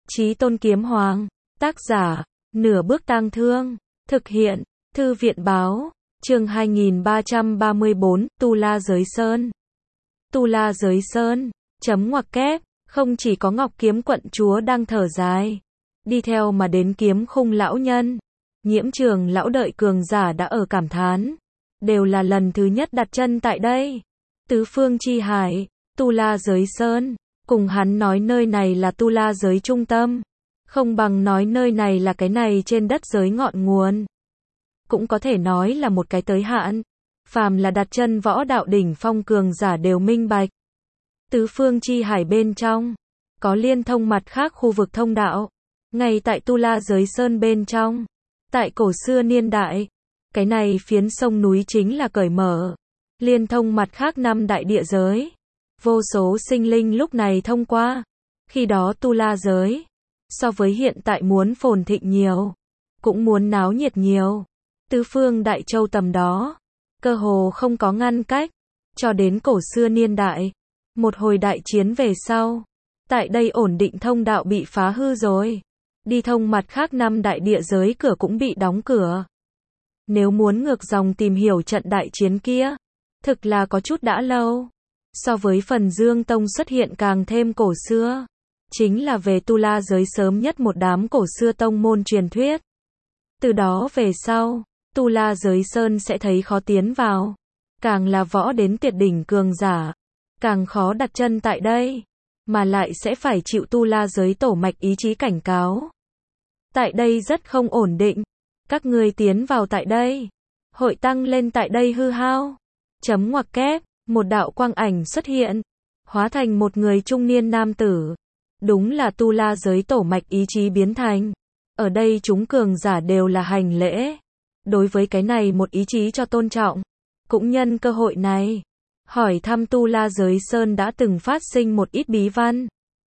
Chí Tôn Kiếm Hoàng. Tác giả, Nửa Bước Tang Thương. Thực hiện, Thư viện báo. Chương 2334, Tu La Giới Sơn. Tu La Giới Sơn. Chấm ngoặc kép. Không chỉ có Ngọc Kiếm quận chúa đang thở dài, đi theo mà đến Kiếm Khung lão nhân, Nhiễm Trường lão đợi cường giả đã ở cảm thán, đều là lần thứ nhất đặt chân tại đây. Tứ phương chi hải, Tu La Giới Sơn, cùng hắn nói nơi này là Tu La giới trung tâm, không bằng nói nơi này là cái này trên đất giới ngọn nguồn. Cũng có thể nói là một cái tới hạn, phàm là đặt chân võ đạo đỉnh phong cường giả đều minh bạch. Tứ phương chi hải bên trong, có liên thông mặt khác khu vực thông đạo, ngay tại Tu La Giới Sơn bên trong. Tại cổ xưa niên đại, cái này phiến sông núi chính là cởi mở, liên thông mặt khác năm đại địa giới. Vô số sinh linh lúc này thông qua. Khi đó Tu La giới, so với hiện tại muốn phồn thịnh nhiều, cũng muốn náo nhiệt nhiều. Tứ phương đại châu tầm đó, cơ hồ không có ngăn cách, cho đến cổ xưa niên đại. Một hồi đại chiến về sau, tại đây ổn định thông đạo bị phá hư rồi. Đi thông mặt khác năm đại địa giới cửa cũng bị đóng cửa. Nếu muốn ngược dòng tìm hiểu trận đại chiến kia, thực là có chút đã lâu. So với phần Dương Tông xuất hiện càng thêm cổ xưa, chính là về Tu La giới sớm nhất một đám cổ xưa tông môn truyền thuyết. Từ đó về sau, Tu La giới Sơn sẽ thấy khó tiến vào, càng là võ đến tuyệt đỉnh cường giả, càng khó đặt chân tại đây, mà lại sẽ phải chịu Tu La giới tổ mạch ý chí cảnh cáo. Tại đây rất không ổn định, các ngươi tiến vào tại đây, hội tăng lên tại đây hư hao. Chấm ngoặc kép, một đạo quang ảnh xuất hiện, hóa thành một người trung niên nam tử. Đúng là Tu La giới tổ mạch ý chí biến thành. Ở đây chúng cường giả đều là hành lễ. Đối với cái này một ý chí cho tôn trọng. Cũng nhân cơ hội này, hỏi thăm Tu La giới Sơn đã từng phát sinh một ít bí văn.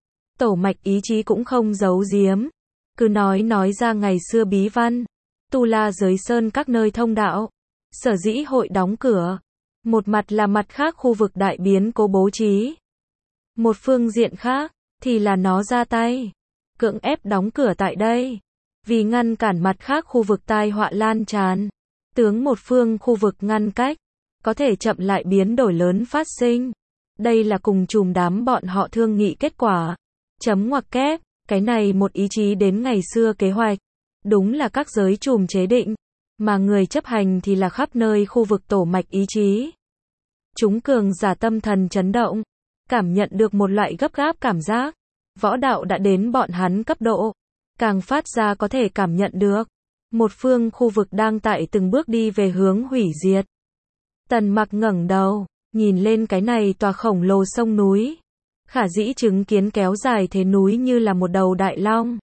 Tổ mạch ý chí cũng không giấu giếm, cứ nói ra ngày xưa bí văn. Tu La giới Sơn các nơi thông đạo, sở dĩ hội đóng cửa. Một mặt là mặt khác khu vực đại biến cố bố trí. Một phương diện khác, thì là nó ra tay, cưỡng ép đóng cửa tại đây. Vì ngăn cản mặt khác khu vực tai họa lan tràn. Tướng một phương khu vực ngăn cách, có thể chậm lại biến đổi lớn phát sinh. Đây là cùng chùm đám bọn họ thương nghị kết quả. Chấm ngoặc kép, cái này một ý chí đến ngày xưa kế hoạch. Đúng là các giới chùm chế định, mà người chấp hành thì là khắp nơi khu vực tổ mạch ý chí. Chúng cường giả tâm thần chấn động, cảm nhận được một loại gấp gáp cảm giác. Võ đạo đã đến bọn hắn cấp độ, càng phát ra có thể cảm nhận được. Một phương khu vực đang tại từng bước đi về hướng hủy diệt. Tần Mặc ngẩng đầu, nhìn lên cái này tòa khổng lồ sông núi. Khả dĩ chứng kiến kéo dài thế núi như là một đầu đại long.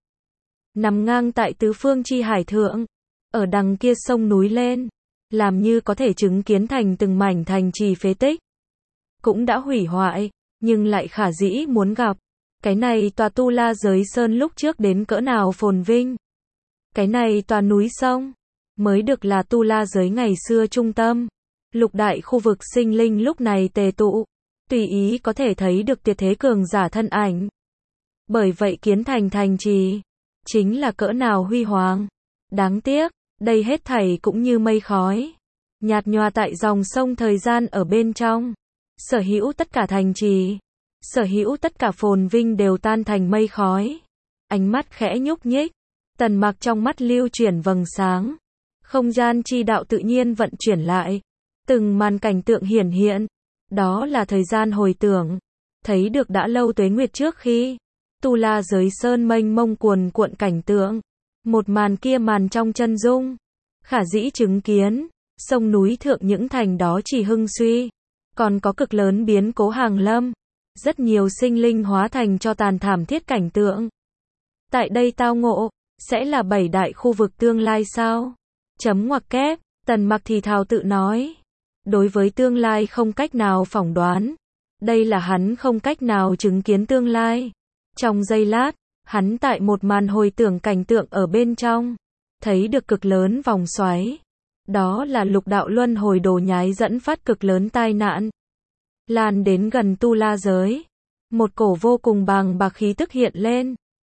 Nằm ngang tại tứ phương chi hải thượng. Ở đằng kia sông núi lên, làm như có thể chứng kiến thành từng mảnh thành trì phế tích. Cũng đã hủy hoại, nhưng lại khả dĩ muốn gặp. Cái này tòa Tu La giới Sơn lúc trước đến cỡ nào phồn vinh. Cái này tòa núi sông, mới được là Tu La giới ngày xưa trung tâm. Lục đại khu vực sinh linh lúc này tề tụ, tùy ý có thể thấy được tuyệt thế cường giả thân ảnh. Bởi vậy kiến thành thành trì, chính là cỡ nào huy hoàng. Đáng tiếc, đây hết thảy cũng như mây khói, nhạt nhòa tại dòng sông thời gian ở bên trong. Sở hữu tất cả thành trì, sở hữu tất cả phồn vinh đều tan thành mây khói. Ánh mắt khẽ nhúc nhích, Tần Mặc trong mắt lưu chuyển vầng sáng. Không gian chi đạo tự nhiên vận chuyển lại. Từng màn cảnh tượng hiển hiện. Đó là thời gian hồi tưởng. Thấy được đã lâu tuế nguyệt trước khi Tu La giới Sơn mênh mông cuồn cuộn cảnh tượng. Một màn kia màn trong chân dung. Khả dĩ chứng kiến, sông núi thượng những thành đó chỉ hưng suy. Còn có cực lớn biến cố hàng lâm. Rất nhiều sinh linh hóa thành cho tàn thảm thiết cảnh tượng. Tại đây tao ngộ, sẽ là 7 đại khu vực tương lai sao? Chấm ngoặc kép, Tần Mặc thì thào tự nói. Đối với tương lai không cách nào phỏng đoán. Đây là hắn không cách nào chứng kiến tương lai. Trong giây lát, hắn tại một màn hồi tưởng cảnh tượng ở bên trong, thấy được cực lớn vòng xoáy. Đó là lục đạo luân hồi đồ nhái dẫn phát cực lớn tai nạn. Lan đến gần Tu La giới. Một cổ vô cùng bàng bạc khí tức hiện lên.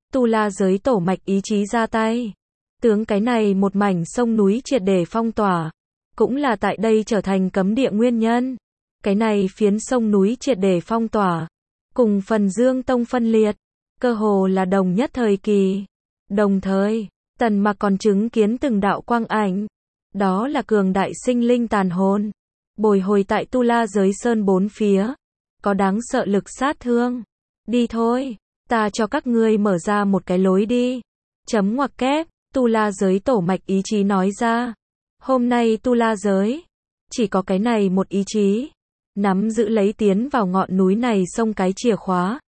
Tu La giới tổ mạch ý chí ra tay. Tướng cái này một mảnh sông núi triệt để phong tỏa. Cũng là tại đây trở thành cấm địa nguyên nhân. Cái này phiến sông núi triệt để phong tỏa. Cùng Phần Dương Tông phân liệt. Cơ hồ là đồng nhất thời kỳ. Đồng thời, Tần Mặc còn chứng kiến từng đạo quang ảnh. Đó là cường đại sinh linh tàn hồn. Bồi hồi tại Tu La giới sơn bốn phía. Có đáng sợ lực sát thương. Đi thôi, ta cho các ngươi mở ra một cái lối đi. Chấm ngoặc kép, Tu La giới tổ mạch ý chí nói ra. Hôm nay Tu La giới, chỉ có cái này một ý chí. Nắm giữ lấy tiến vào ngọn núi này xông cái chìa khóa.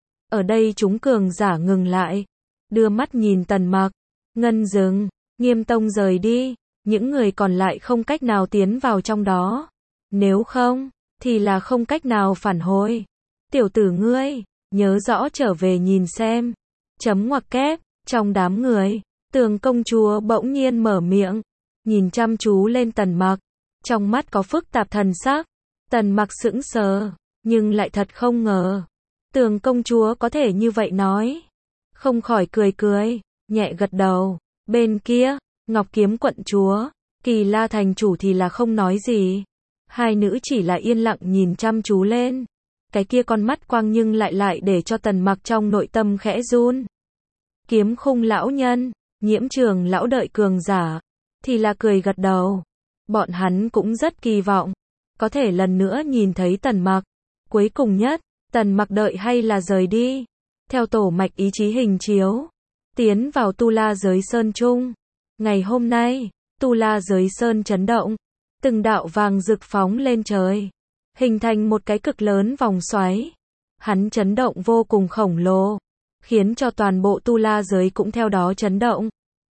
Ở đây chúng cường giả ngừng lại. Đưa mắt nhìn Tần Mặc. Ngân dừng, Nghiêm Tông rời đi. Những người còn lại không cách nào tiến vào trong đó. Nếu không, thì là không cách nào phản hồi. Tiểu tử ngươi, nhớ rõ trở về nhìn xem. Chấm ngoặc kép, trong đám người, Tường công chúa bỗng nhiên mở miệng. Nhìn chăm chú lên Tần Mặc. Trong mắt có phức tạp thần sắc. Tần Mặc sững sờ, nhưng lại thật không ngờ. Tường công chúa có thể như vậy nói. Không khỏi cười cười, nhẹ gật đầu. Bên kia, Ngọc Kiếm quận chúa, Kỳ La thành chủ thì là không nói gì. Hai nữ chỉ là yên lặng nhìn chăm chú lên. Cái kia con mắt quang nhưng lại để cho Tần Mặc trong nội tâm khẽ run. Kiếm Khung lão nhân, Nhiễm Trường lão đợi cường giả, thì là cười gật đầu. Bọn hắn cũng rất kỳ vọng, có thể lần nữa nhìn thấy Tần Mặc. Cuối cùng nhất, Tần Mặc đợi hay là rời đi. Theo tổ mạch ý chí hình chiếu, tiến vào Tu La giới sơn trung. Ngày hôm nay, Tu La giới sơn chấn động. Từng đạo vàng rực phóng lên trời. Hình thành một cái cực lớn vòng xoáy. Hắn chấn động vô cùng khổng lồ. Khiến cho toàn bộ Tu La giới cũng theo đó chấn động.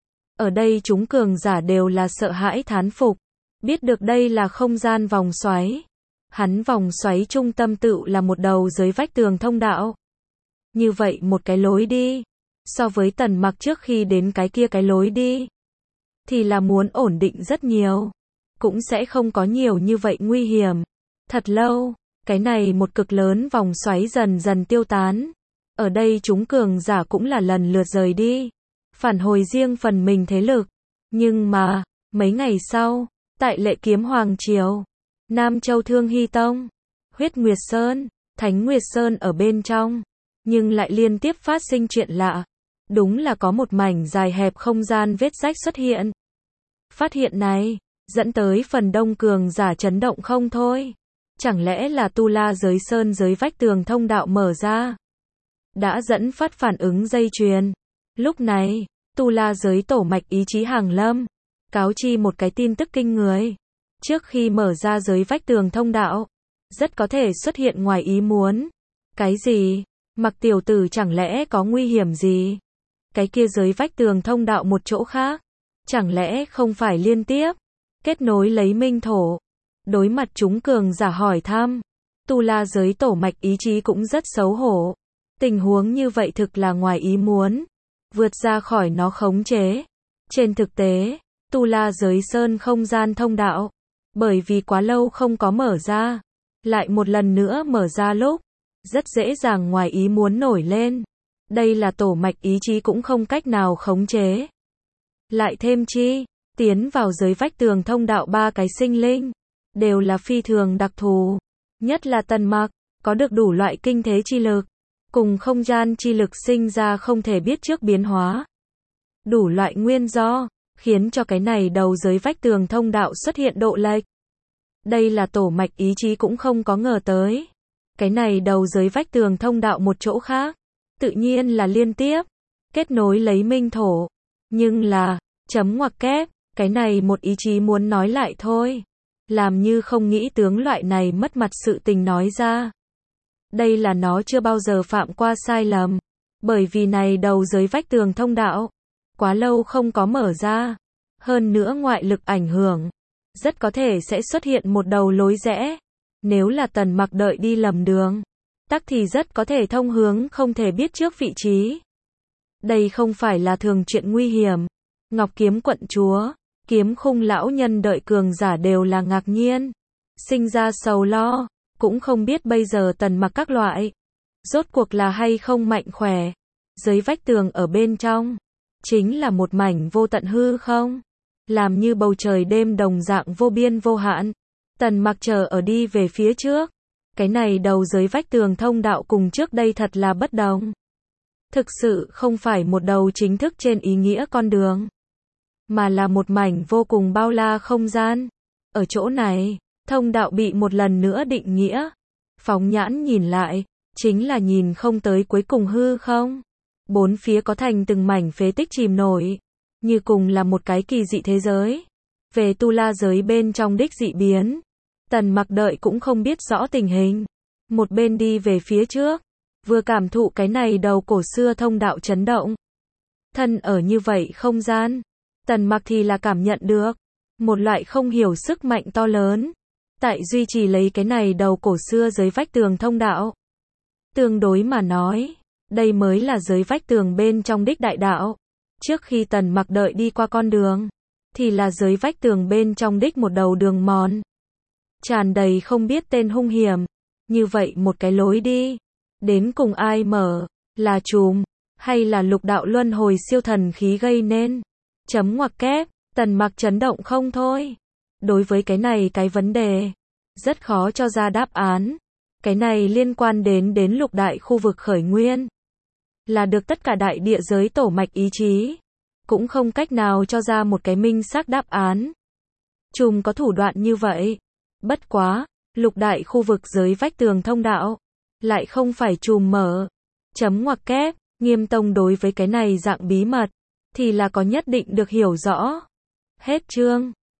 Ở đây chúng cường giả đều là sợ hãi thán phục. Biết được đây là không gian vòng xoáy. Hắn vòng xoáy trung tâm tựu là một đầu dưới vách tường thông đạo. Như vậy một cái lối đi. So với Tần Mặc trước khi đến cái kia cái lối đi. Thì là muốn ổn định rất nhiều. Cũng sẽ không có nhiều như vậy nguy hiểm. Thật lâu, cái này một cực lớn vòng xoáy dần dần tiêu tán. Ở đây chúng cường giả cũng là lần lượt rời đi. Phản hồi riêng phần mình thế lực. Nhưng mà, mấy ngày sau, tại Lệ Kiếm Hoàng Triều, Nam Châu Thương Hy Tông, Huyết Nguyệt Sơn, Thánh Nguyệt Sơn ở bên trong. Nhưng lại liên tiếp phát sinh chuyện lạ. Đúng là có một mảnh dài hẹp không gian vết rách xuất hiện. Phát hiện này, dẫn tới phần đông cường giả chấn động không thôi. Chẳng lẽ là Tu La giới sơn giới vách tường thông đạo mở ra? Đã dẫn phát phản ứng dây chuyền. Lúc này, Tu La giới tổ mạch ý chí hàng lâm. Cáo chi một cái tin tức kinh người. Trước khi mở ra giới vách tường thông đạo, rất có thể xuất hiện ngoài ý muốn. Cái gì? Mặc tiểu tử chẳng lẽ có nguy hiểm gì? Cái kia giới vách tường thông đạo một chỗ khác. Chẳng lẽ không phải liên tiếp kết nối lấy minh thổ? Đối mặt chúng cường giả hỏi thăm, Tu La giới tổ mạch ý chí cũng rất xấu hổ. Tình huống như vậy thực là ngoài ý muốn, vượt ra khỏi nó khống chế. Trên thực tế, Tu La giới sơn không gian thông đạo, bởi vì quá lâu không có mở ra, lại một lần nữa mở ra lúc, rất dễ dàng ngoài ý muốn nổi lên. Đây là tổ mạch ý chí cũng không cách nào khống chế. Lại thêm chi, tiến vào giới vách tường thông đạo ba cái sinh linh, đều là phi thường đặc thù. Nhất là Tần Mặc, có được đủ loại kinh thế chi lực, cùng không gian chi lực sinh ra không thể biết trước biến hóa. Đủ loại nguyên do, khiến cho cái này đầu giới vách tường thông đạo xuất hiện độ lệch. Đây là tổ mạch ý chí cũng không có ngờ tới. Cái này đầu giới vách tường thông đạo một chỗ khác, tự nhiên là liên tiếp, kết nối lấy minh thổ. Nhưng là, chấm ngoặc kép, cái này một ý chí muốn nói lại thôi. Làm như không nghĩ tướng loại này mất mặt sự tình nói ra. Đây là nó chưa bao giờ phạm qua sai lầm. Bởi vì này đầu giới vách tường thông đạo, quá lâu không có mở ra. Hơn nữa ngoại lực ảnh hưởng, rất có thể sẽ xuất hiện một đầu lối rẽ. Nếu là Tần Mặc đợi đi lầm đường, tắc thì rất có thể thông hướng không thể biết trước vị trí. Đây không phải là thường chuyện nguy hiểm. Ngọc Kiếm quận chúa, Kiếm Khung lão nhân đợi cường giả đều là ngạc nhiên, sinh ra sầu lo, cũng không biết bây giờ Tần Mặc các loại, rốt cuộc là hay không mạnh khỏe. Dưới vách tường ở bên trong, chính là một mảnh vô tận hư không, làm như bầu trời đêm đồng dạng vô biên vô hạn. Tần Mặc chờ ở đi về phía trước. Cái này đầu dưới vách tường thông đạo cùng trước đây thật là bất đồng. Thực sự không phải một đầu chính thức trên ý nghĩa con đường, mà là một mảnh vô cùng bao la không gian. Ở chỗ này, thông đạo bị một lần nữa định nghĩa. Phóng nhãn nhìn lại, chính là nhìn không tới cuối cùng hư không. Bốn phía có thành từng mảnh phế tích chìm nổi, như cùng là một cái kỳ dị thế giới. Về tu la giới bên trong đích dị biến, Tần Mặc đợi cũng không biết rõ tình hình. Một bên đi về phía trước, vừa cảm thụ cái này đầu cổ xưa thông đạo chấn động. Thân ở như vậy không gian, Tần Mặc thì là cảm nhận được một loại không hiểu sức mạnh to lớn, tại duy trì lấy cái này đầu cổ xưa dưới vách tường thông đạo. Tương đối mà nói, đây mới là dưới vách tường bên trong đích đại đạo. Trước khi Tần Mặc đợi đi qua con đường, thì là dưới vách tường bên trong đích một đầu đường mòn, tràn đầy không biết tên hung hiểm. Như vậy một cái lối đi, đến cùng ai mở, là trùm, hay là lục đạo luân hồi siêu thần khí gây nên? Chấm ngoặc kép, Tần Mặc chấn động không thôi. Đối với cái này cái vấn đề, rất khó cho ra đáp án. Cái này liên quan đến lục đại khu vực khởi nguyên, là được tất cả đại địa giới tổ mạch ý chí, cũng không cách nào cho ra một cái minh xác đáp án. Trùm có thủ đoạn như vậy. Bất quá, lục đại khu vực dưới vách tường thông đạo, lại không phải trùm mở. Chấm ngoặc kép, Nghiêm Tông đối với cái này dạng bí mật, thì là có nhất định được hiểu rõ. Hết chương.